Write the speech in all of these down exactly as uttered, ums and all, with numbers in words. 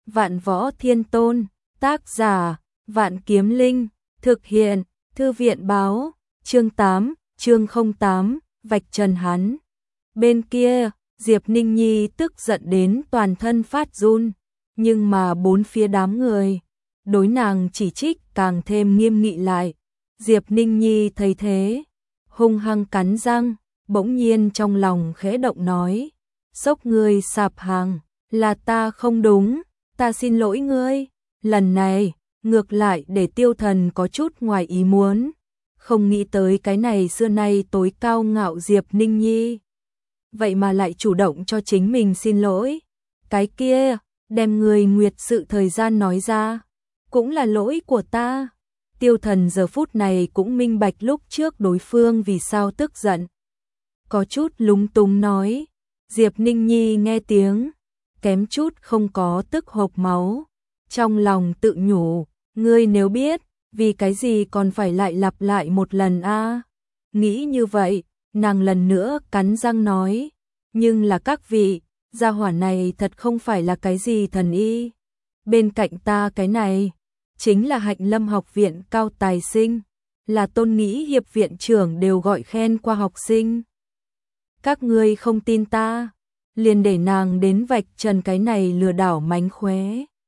Vạn Võ Thiên Tôn, tác giả, Vạn Kiếm Linh, thực hiện, Thư viện báo, chương tám, chương không tám, vạch trần hắn. Bên kia, Diệp Ninh Nhi tức giận đến toàn thân phát run, nhưng mà bốn phía đám người, đối nàng chỉ trích càng thêm nghiêm nghị lại. Diệp Ninh Nhi thấy thế, hung hăng cắn răng, bỗng nhiên trong lòng khẽ động nói, xốc ngươi sạp hàng, là ta không đúng, ta xin lỗi ngươi. Lần này, ngược lại để Tiêu Thần có chút ngoài ý muốn, không nghĩ tới cái này xưa nay tối cao ngạo Diệp Ninh Nhi. Vậy mà lại chủ động cho chính mình xin lỗi. Cái kia, đem người nguyệt sự thời gian nói ra, cũng là lỗi của ta. Tiêu Thần giờ phút này cũng minh bạch lúc trước đối phương vì sao tức giận. Có chút lúng túng nói, Diệp Ninh Nhi nghe tiếng, kém chút không có tức hộc máu. Trong lòng tự nhủ, ngươi nếu biết, vì cái gì còn phải lại lặp lại một lần a? Nghĩ như vậy, nàng lần nữa cắn răng nói, nhưng là các vị, gia hỏa này thật không phải là cái gì thần y. Bên cạnh ta cái này, chính là Hạnh Lâm học viện cao tài sinh, là Tôn Nghĩ hiệp viện trưởng đều gọi khen qua học sinh. Các ngươi không tin ta, liền để nàng đến vạch trần cái này lừa đảo mánh khóe.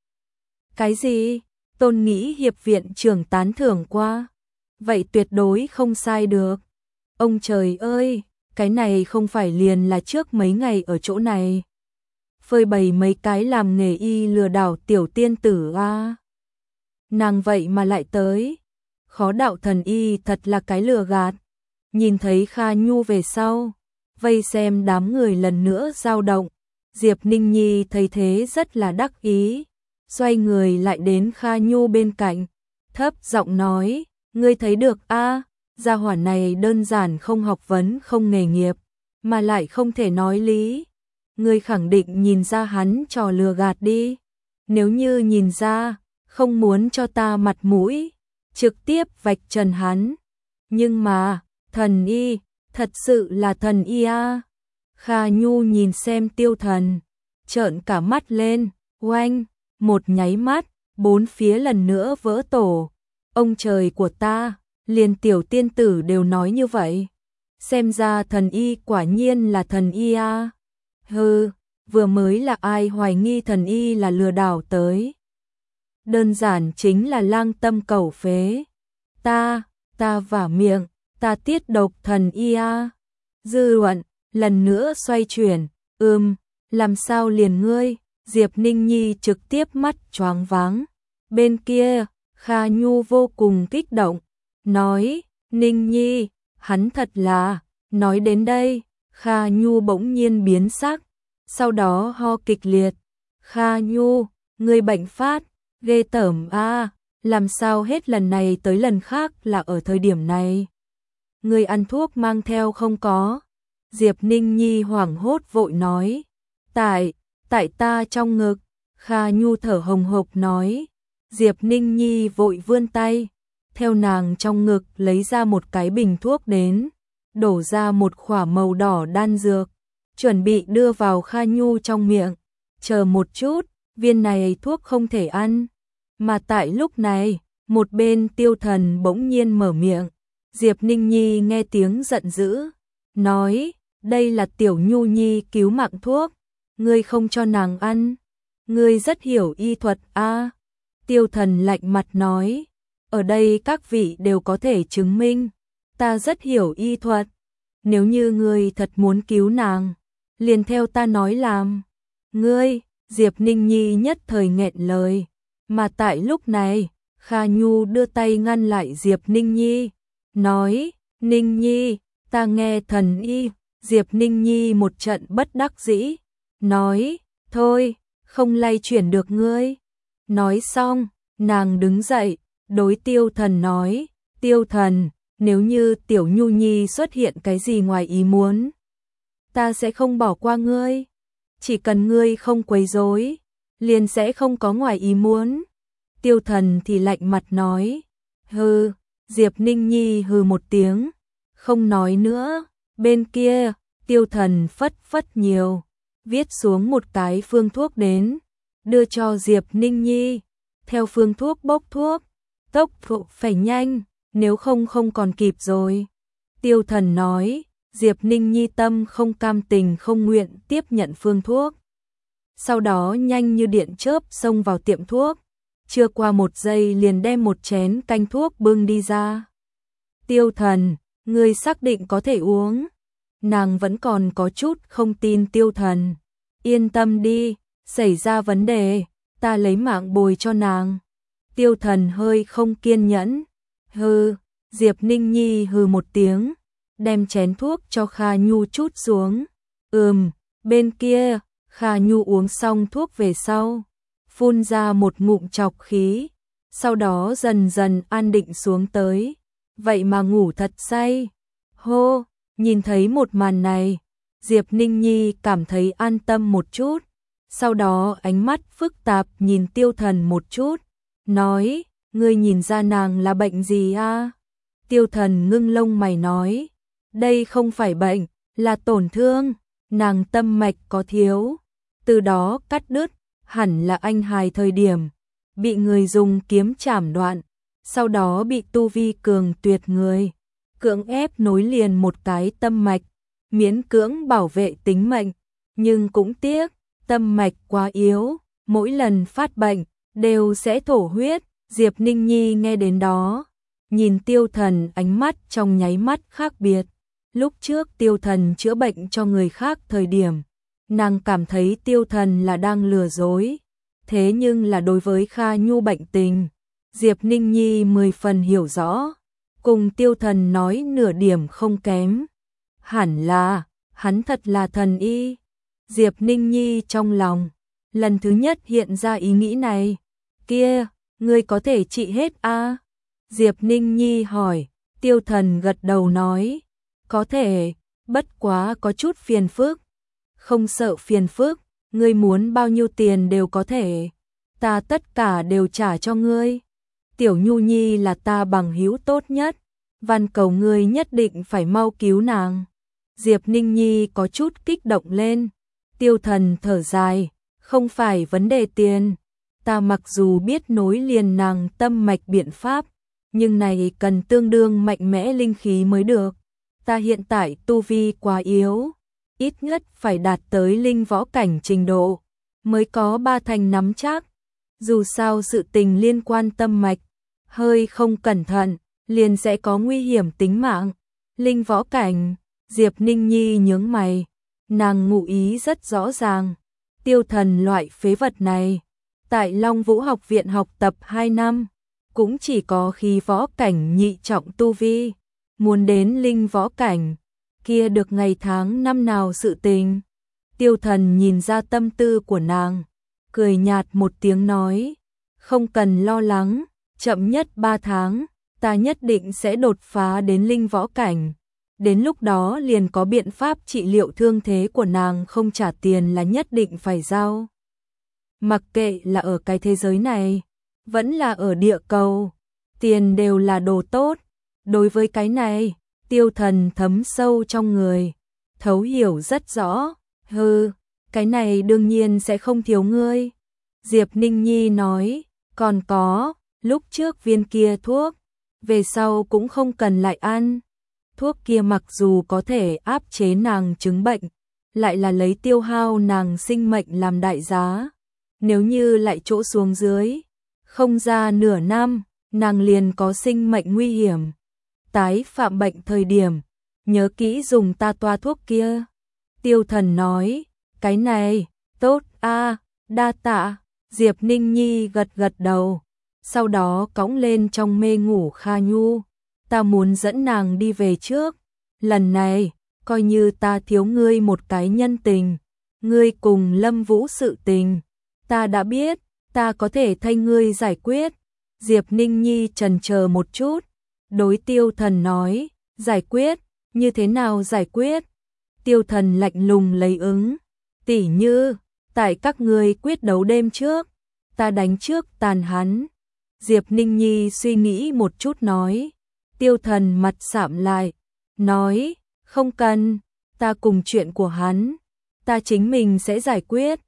Cái gì? Tôn Nghĩ hiệp viện trưởng tán thưởng qua? Vậy tuyệt đối không sai được. Ông trời ơi, cái này không phải liền là trước mấy ngày ở chỗ này phơi bày mấy cái làm nghề y lừa đảo tiểu tiên tử a. Nàng vậy mà lại tới. Khó đạo thần y thật là cái lừa gạt. Nhìn thấy Kha Nhu về sau, vây xem đám người lần nữa dao động. Diệp Ninh Nhi thấy thế rất là đắc ý, xoay người lại đến Kha Nhu bên cạnh, thấp giọng nói, ngươi thấy được a, gia hỏa này đơn giản không học vấn không nghề nghiệp, mà lại không thể nói lý. Ngươi khẳng định nhìn ra hắn trò lừa gạt đi. Nếu như nhìn ra, không muốn cho ta mặt mũi, trực tiếp vạch trần hắn. Nhưng mà, thần y, thật sự là thần y a. Kha Nhu nhìn xem Tiêu Thần, trợn cả mắt lên, oanh, một nháy mắt, bốn phía lần nữa vỡ tổ. Ông trời của ta, liền tiểu tiên tử đều nói như vậy. Xem ra thần y quả nhiên là thần y a. Hừ, vừa mới là ai hoài nghi thần y là lừa đảo tới. Đơn giản chính là lang tâm cẩu phế. Ta, ta vả miệng, ta tiết độc thần y a. Dư luận, lần nữa xoay chuyển, ừm, làm sao liền ngươi? Diệp Ninh Nhi trực tiếp mắt choáng váng. Bên kia, Kha Nhu vô cùng kích động, nói, Ninh Nhi, hắn thật là, nói đến đây, Kha Nhu bỗng nhiên biến sắc, sau đó ho kịch liệt. Kha Nhu, ngươi bệnh phát, ghê tởm a, làm sao hết lần này tới lần khác là ở thời điểm này? Ngươi ăn thuốc mang theo không có? Diệp Ninh Nhi hoảng hốt vội nói, tại, tại ta trong ngực. Kha Nhu thở hồng hộc nói. Diệp Ninh Nhi vội vươn tay, theo nàng trong ngực lấy ra một cái bình thuốc đến, đổ ra một khỏa màu đỏ đan dược, chuẩn bị đưa vào Kha Nhu trong miệng. Chờ một chút, viên này thuốc không thể ăn. Mà tại lúc này, một bên Tiêu Thần bỗng nhiên mở miệng. Diệp Ninh Nhi nghe tiếng giận dữ, nói, đây là Tiểu Nhu Nhi cứu mạng thuốc, ngươi không cho nàng ăn, ngươi rất hiểu y thuật a. Tiêu Thần lạnh mặt nói, ở đây các vị đều có thể chứng minh, ta rất hiểu y thuật. Nếu như ngươi thật muốn cứu nàng, liền theo ta nói làm. Ngươi, Diệp Ninh Nhi nhất thời nghẹn lời, mà tại lúc này, Kha Nhu đưa tay ngăn lại Diệp Ninh Nhi, nói, Ninh Nhi, ta nghe thần y. Diệp Ninh Nhi một trận bất đắc dĩ, nói, thôi, không lay chuyển được ngươi. Nói xong, nàng đứng dậy, đối Tiêu Thần nói, Tiêu Thần, nếu như Tiểu Nhu Nhi xuất hiện cái gì ngoài ý muốn, ta sẽ không bỏ qua ngươi. Chỉ cần ngươi không quấy rối, liền sẽ không có ngoài ý muốn. Tiêu Thần thì lạnh mặt nói, hừ. Diệp Ninh Nhi hừ một tiếng, không nói nữa. Bên kia, Tiêu Thần phất phất nhiều, viết xuống một cái phương thuốc đến, đưa cho Diệp Ninh Nhi. Theo phương thuốc bốc thuốc, tốc độ phải nhanh, nếu không không còn kịp rồi. Tiêu Thần nói, Diệp Ninh Nhi tâm không cam tình không nguyện tiếp nhận phương thuốc. Sau đó nhanh như điện chớp xông vào tiệm thuốc, chưa qua một giây liền đem một chén canh thuốc bưng đi ra. Tiêu Thần, ngươi xác định có thể uống? Nàng vẫn còn có chút không tin Tiêu Thần. Yên tâm đi, xảy ra vấn đề, ta lấy mạng bồi cho nàng. Tiêu Thần hơi không kiên nhẫn. Hừ, Diệp Ninh Nhi hừ một tiếng, đem chén thuốc cho Kha Nhu chút xuống. Ừm, bên kia, Kha Nhu uống xong thuốc về sau, phun ra một ngụm trọc khí, sau đó dần dần an định xuống tới. Vậy mà ngủ thật say. Hô, nhìn thấy một màn này, Diệp Ninh Nhi cảm thấy an tâm một chút, sau đó ánh mắt phức tạp nhìn Tiêu Thần một chút, nói, ngươi nhìn ra nàng là bệnh gì a? Tiêu Thần ngưng lông mày nói, đây không phải bệnh, là tổn thương, nàng tâm mạch có thiếu, từ đó cắt đứt, hẳn là anh hài thời điểm, bị người dùng kiếm chảm đoạn, sau đó bị tu vi cường tuyệt người, cưỡng ép nối liền một cái tâm mạch, miễn cưỡng bảo vệ tính mệnh, nhưng cũng tiếc, tâm mạch quá yếu, mỗi lần phát bệnh, đều sẽ thổ huyết. Diệp Ninh Nhi nghe đến đó, nhìn Tiêu Thần ánh mắt trong nháy mắt khác biệt. Lúc trước Tiêu Thần chữa bệnh cho người khác thời điểm, nàng cảm thấy Tiêu Thần là đang lừa dối. Thế nhưng là đối với Kha Nhu bệnh tình, Diệp Ninh Nhi mười phần hiểu rõ, cùng Tiêu Thần nói nửa điểm không kém. Hẳn là, hắn thật là thần y. Diệp Ninh Nhi trong lòng, lần thứ nhất hiện ra ý nghĩ này. Kia, ngươi có thể trị hết a? À? Diệp Ninh Nhi hỏi. Tiêu Thần gật đầu nói, có thể, bất quá có chút phiền phức. Không sợ phiền phức, ngươi muốn bao nhiêu tiền đều có thể, ta tất cả đều trả cho ngươi. Tiểu Nhu Nhi là ta bằng hữu tốt nhất, van cầu ngươi nhất định phải mau cứu nàng. Diệp Ninh Nhi có chút kích động lên. Tiêu Thần thở dài, không phải vấn đề tiền, ta mặc dù biết nối liền nàng tâm mạch biện pháp, nhưng này cần tương đương mạnh mẽ linh khí mới được. Ta hiện tại tu vi quá yếu, ít nhất phải đạt tới linh võ cảnh trình độ, mới có ba thành nắm chắc. Dù sao sự tình liên quan tâm mạch, hơi không cẩn thận, liền sẽ có nguy hiểm tính mạng. Linh võ cảnh, Diệp Ninh Nhi nhướng mày, nàng ngụ ý rất rõ ràng. Tiêu Thần loại phế vật này, tại Long Vũ học viện học tập hai năm, cũng chỉ có khí võ cảnh nhị trọng tu vi, muốn đến linh võ cảnh, kia được ngày tháng năm nào sự tình. Tiêu Thần nhìn ra tâm tư của nàng, cười nhạt một tiếng nói, không cần lo lắng, chậm nhất ba tháng, ta nhất định sẽ đột phá đến linh võ cảnh. Đến lúc đó liền có biện pháp trị liệu thương thế của nàng, không trả tiền là nhất định phải giao. Mặc kệ là ở cái thế giới này, vẫn là ở địa cầu, tiền đều là đồ tốt. Đối với cái này, Tiêu Thần thấm sâu trong người, thấu hiểu rất rõ. Hừ, cái này đương nhiên sẽ không thiếu ngươi. Diệp Ninh Nhi nói, còn có, lúc trước viên kia thuốc, về sau cũng không cần lại ăn. Thuốc kia mặc dù có thể áp chế nàng chứng bệnh, lại là lấy tiêu hao nàng sinh mệnh làm đại giá. Nếu như lại chỗ xuống dưới, không ra nửa năm, nàng liền có sinh mệnh nguy hiểm. Tái phạm bệnh thời điểm, nhớ kỹ dùng ta toa thuốc kia. Tiêu Thần nói, cái này, tốt a, đa tạ. Diệp Ninh Nhi gật gật đầu, sau đó cõng lên trong mê ngủ Kha Nhu. Ta muốn dẫn nàng đi về trước, lần này, coi như ta thiếu ngươi một cái nhân tình, ngươi cùng Lâm Vũ sự tình, ta đã biết, ta có thể thay ngươi giải quyết. Diệp Ninh Nhi chần chờ một chút, đối Tiêu Thần nói, giải quyết, như thế nào giải quyết? Tiêu Thần lạnh lùng lấy ứng, tỉ như, tại các ngươi quyết đấu đêm trước, ta đánh trước tàn hắn. Diệp Ninh Nhi suy nghĩ một chút nói. Tiêu Thần mặt sạm lại, nói, không cần, ta cùng chuyện của hắn, ta chính mình sẽ giải quyết.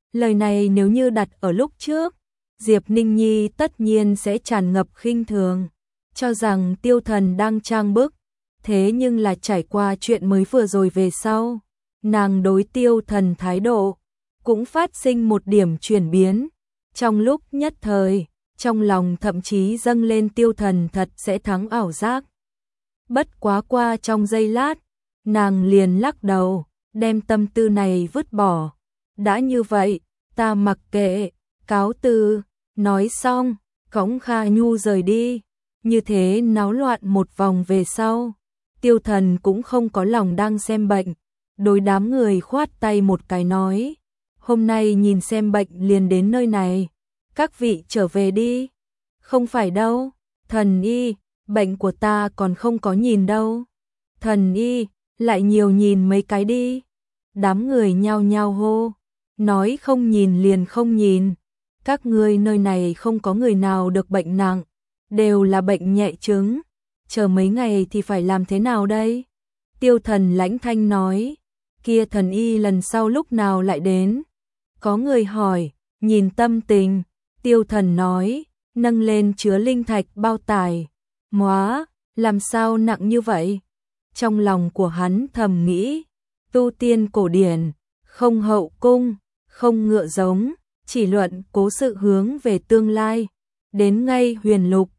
Lời này nếu như đặt ở lúc trước, Diệp Ninh Nhi tất nhiên sẽ tràn ngập khinh thường, cho rằng Tiêu Thần đang trang bức. Thế nhưng là trải qua chuyện mới vừa rồi về sau, nàng đối Tiêu Thần thái độ cũng phát sinh một điểm chuyển biến. Trong lúc nhất thời, trong lòng thậm chí dâng lên Tiêu Thần thật sẽ thắng ảo giác. Bất quá qua trong giây lát, nàng liền lắc đầu, đem tâm tư này vứt bỏ. Đã như vậy, ta mặc kệ, cáo từ. Nói xong, cõng Kha Nhu rời đi. Như thế náo loạn một vòng về sau, Tiêu Thần cũng không có lòng đang xem bệnh. Đối đám người khoát tay một cái nói, hôm nay nhìn xem bệnh liền đến nơi này, các vị trở về đi. Không phải đâu, thần y, bệnh của ta còn không có nhìn đâu. Thần y, lại nhiều nhìn mấy cái đi. Đám người nhao nhao hô, nói không nhìn liền không nhìn. Các ngươi nơi này không có người nào được bệnh nặng, đều là bệnh nhẹ chứng. Chờ mấy ngày thì phải làm thế nào đây? Tiêu Thần lãnh thanh nói, kia thần y lần sau lúc nào lại đến? Có người hỏi, nhìn tâm tình, Tiêu Thần nói, nâng lên chứa linh thạch bao tải. Móa, làm sao nặng như vậy? Trong lòng của hắn thầm nghĩ, tu tiên cổ điển, không hậu cung, không ngựa giống, chỉ luận cố sự hướng về tương lai. Đến ngay huyền lục,